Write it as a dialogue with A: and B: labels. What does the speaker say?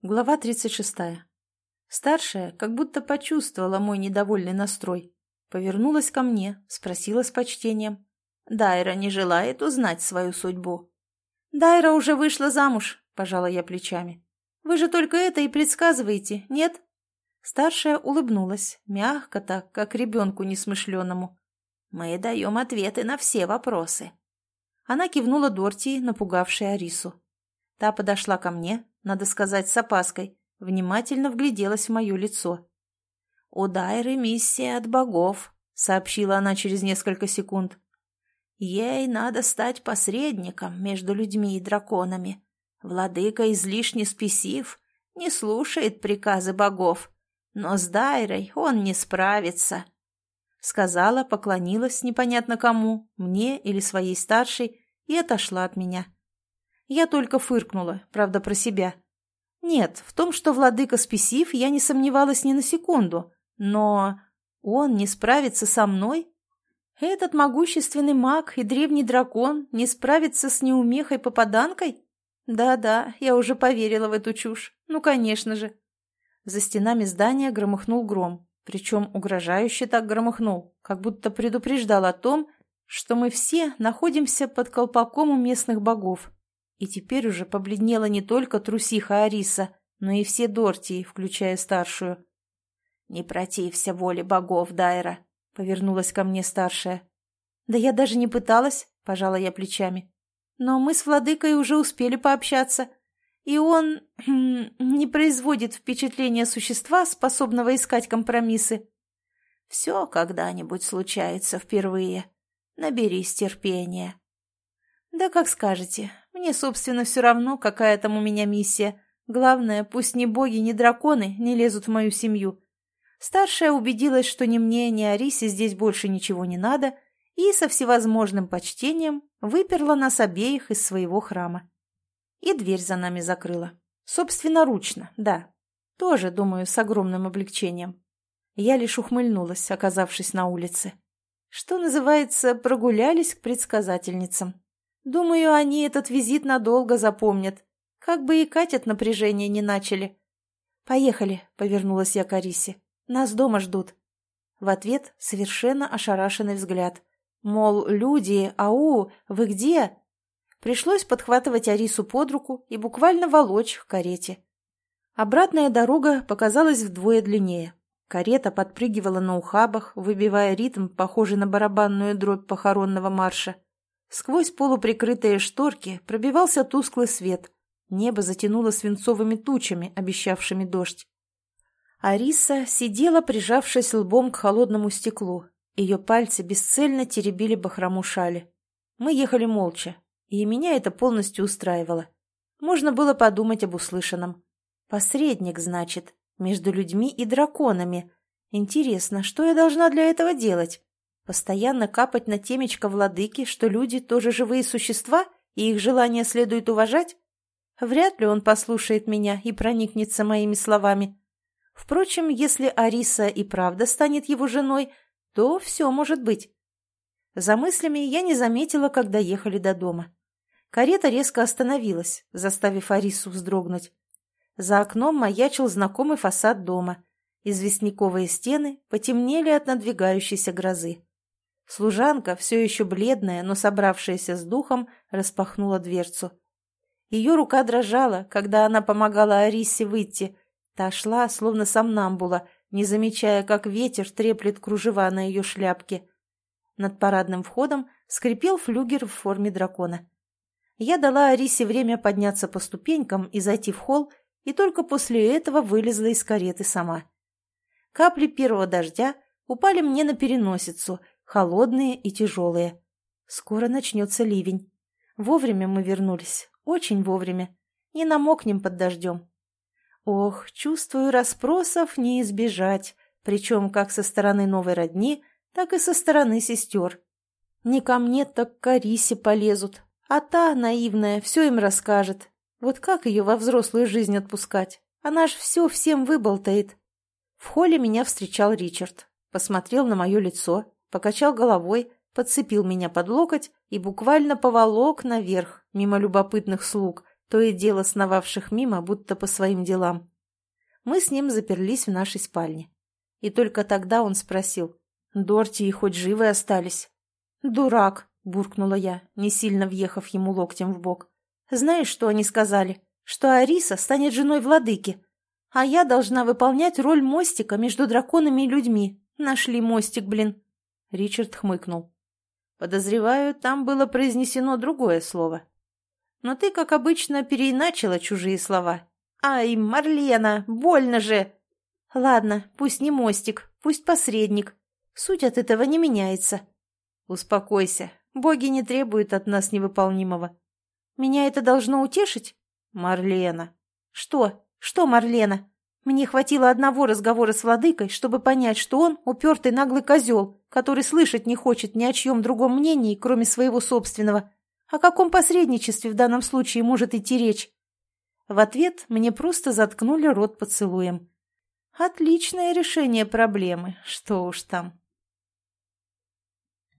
A: Глава 36. Старшая как будто почувствовала мой недовольный настрой. Повернулась ко мне, спросила с почтением. «Дайра не желает узнать свою судьбу?» «Дайра уже вышла замуж», – пожала я плечами. «Вы же только это и предсказываете, нет?» Старшая улыбнулась, мягко так, как ребенку несмышленому. «Мы даем ответы на все вопросы». Она кивнула Дортии, напугавшей Арису. Та подошла ко мне, надо сказать, с опаской, внимательно вгляделась в мое лицо. «У Дайры миссия от богов», — сообщила она через несколько секунд. «Ей надо стать посредником между людьми и драконами. Владыка излишне спесив, не слушает приказы богов, но с Дайрой он не справится». Сказала, поклонилась непонятно кому, мне или своей старшей, и отошла от меня. Я только фыркнула, правда, про себя. Нет, в том, что владыка спесив, я не сомневалась ни на секунду. Но он не справится со мной? Этот могущественный маг и древний дракон не справится с неумехой-попаданкой? Да-да, я уже поверила в эту чушь. Ну, конечно же. За стенами здания громыхнул гром, причем угрожающе так громыхнул, как будто предупреждал о том, что мы все находимся под колпаком у местных богов. И теперь уже побледнела не только трусиха Ариса, но и все Дортии, включая старшую. «Не протився воле богов, Дайра», — повернулась ко мне старшая. «Да я даже не пыталась», — пожала я плечами. «Но мы с владыкой уже успели пообщаться, и он не производит впечатления существа, способного искать компромиссы». «Все когда-нибудь случается впервые. Наберись терпения». «Да как скажете. Мне, собственно, все равно, какая там у меня миссия. Главное, пусть ни боги, ни драконы не лезут в мою семью». Старшая убедилась, что ни мне, ни Арисе здесь больше ничего не надо, и со всевозможным почтением выперла нас обеих из своего храма. И дверь за нами закрыла. Собственноручно, да. Тоже, думаю, с огромным облегчением. Я лишь ухмыльнулась, оказавшись на улице. Что называется, прогулялись к предсказательницам. Думаю, они этот визит надолго запомнят. Как бы и катят напряжение не начали. «Поехали», — повернулась я к Арисе. «Нас дома ждут». В ответ совершенно ошарашенный взгляд. Мол, люди, ау, вы где? Пришлось подхватывать Арису под руку и буквально волочь к карете. Обратная дорога показалась вдвое длиннее. Карета подпрыгивала на ухабах, выбивая ритм, похожий на барабанную дробь похоронного марша. Сквозь полуприкрытые шторки пробивался тусклый свет. Небо затянуло свинцовыми тучами, обещавшими дождь. Ариса сидела, прижавшись лбом к холодному стеклу. Ее пальцы бесцельно теребили бахрому шали. Мы ехали молча, и меня это полностью устраивало. Можно было подумать об услышанном. Посредник, значит, между людьми и драконами. Интересно, что я должна для этого делать? Постоянно капать на темечко владыки, что люди тоже живые существа, и их желания следует уважать? Вряд ли он послушает меня и проникнется моими словами. Впрочем, если Ариса и правда станет его женой, то все может быть. За мыслями я не заметила, когда ехали до дома. Карета резко остановилась, заставив Арису вздрогнуть. За окном маячил знакомый фасад дома. Известняковые стены потемнели от надвигающейся грозы. Служанка, все еще бледная, но собравшаяся с духом, распахнула дверцу. Ее рука дрожала, когда она помогала Арисе выйти. Та шла, словно сомнамбула, не замечая, как ветер треплет кружева на ее шляпке. Над парадным входом скрипел флюгер в форме дракона. Я дала Арисе время подняться по ступенькам и зайти в холл, и только после этого вылезла из кареты сама. Капли первого дождя упали мне на переносицу, холодные и тяжелые. Скоро начнется ливень. Вовремя мы вернулись, очень вовремя. Не намокнем под дождем. Ох, чувствую, расспросов не избежать, причем как со стороны новой родни, так и со стороны сестер. Не ко мне, так к Арисе полезут, а та, наивная, все им расскажет. Вот как ее во взрослую жизнь отпускать? Она ж все всем выболтает. В холле меня встречал Ричард. Посмотрел на мое лицо, покачал головой, подцепил меня под локоть и буквально поволок наверх, мимо любопытных слуг, то и дело сновавших мимо, будто по своим делам. Мы с ним заперлись в нашей спальне. И только тогда он спросил: «Дорти хоть живы остались?» «Дурак», — буркнула я, не сильно въехав ему локтем в бок. «Знаешь, что они сказали? Что Ариса станет женой владыки. А я должна выполнять роль мостика между драконами и людьми. Нашли мостик, блин». Ричард хмыкнул. «Подозреваю, там было произнесено другое слово. Но ты, как обычно, переиначила чужие слова. Ай, Марлена, больно же!» «Ладно, пусть не мостик, пусть посредник. Суть от этого не меняется». «Успокойся, боги не требуют от нас невыполнимого». «Меня это должно утешить?» «Марлена». «Что? Что, Марлена? Мне хватило одного разговора с владыкой, чтобы понять, что он упертый наглый козел, который слышать не хочет ни о чьем другом мнении, кроме своего собственного. О каком посредничестве в данном случае может идти речь?» В ответ мне просто заткнули рот поцелуем. Отличное решение проблемы, что уж там.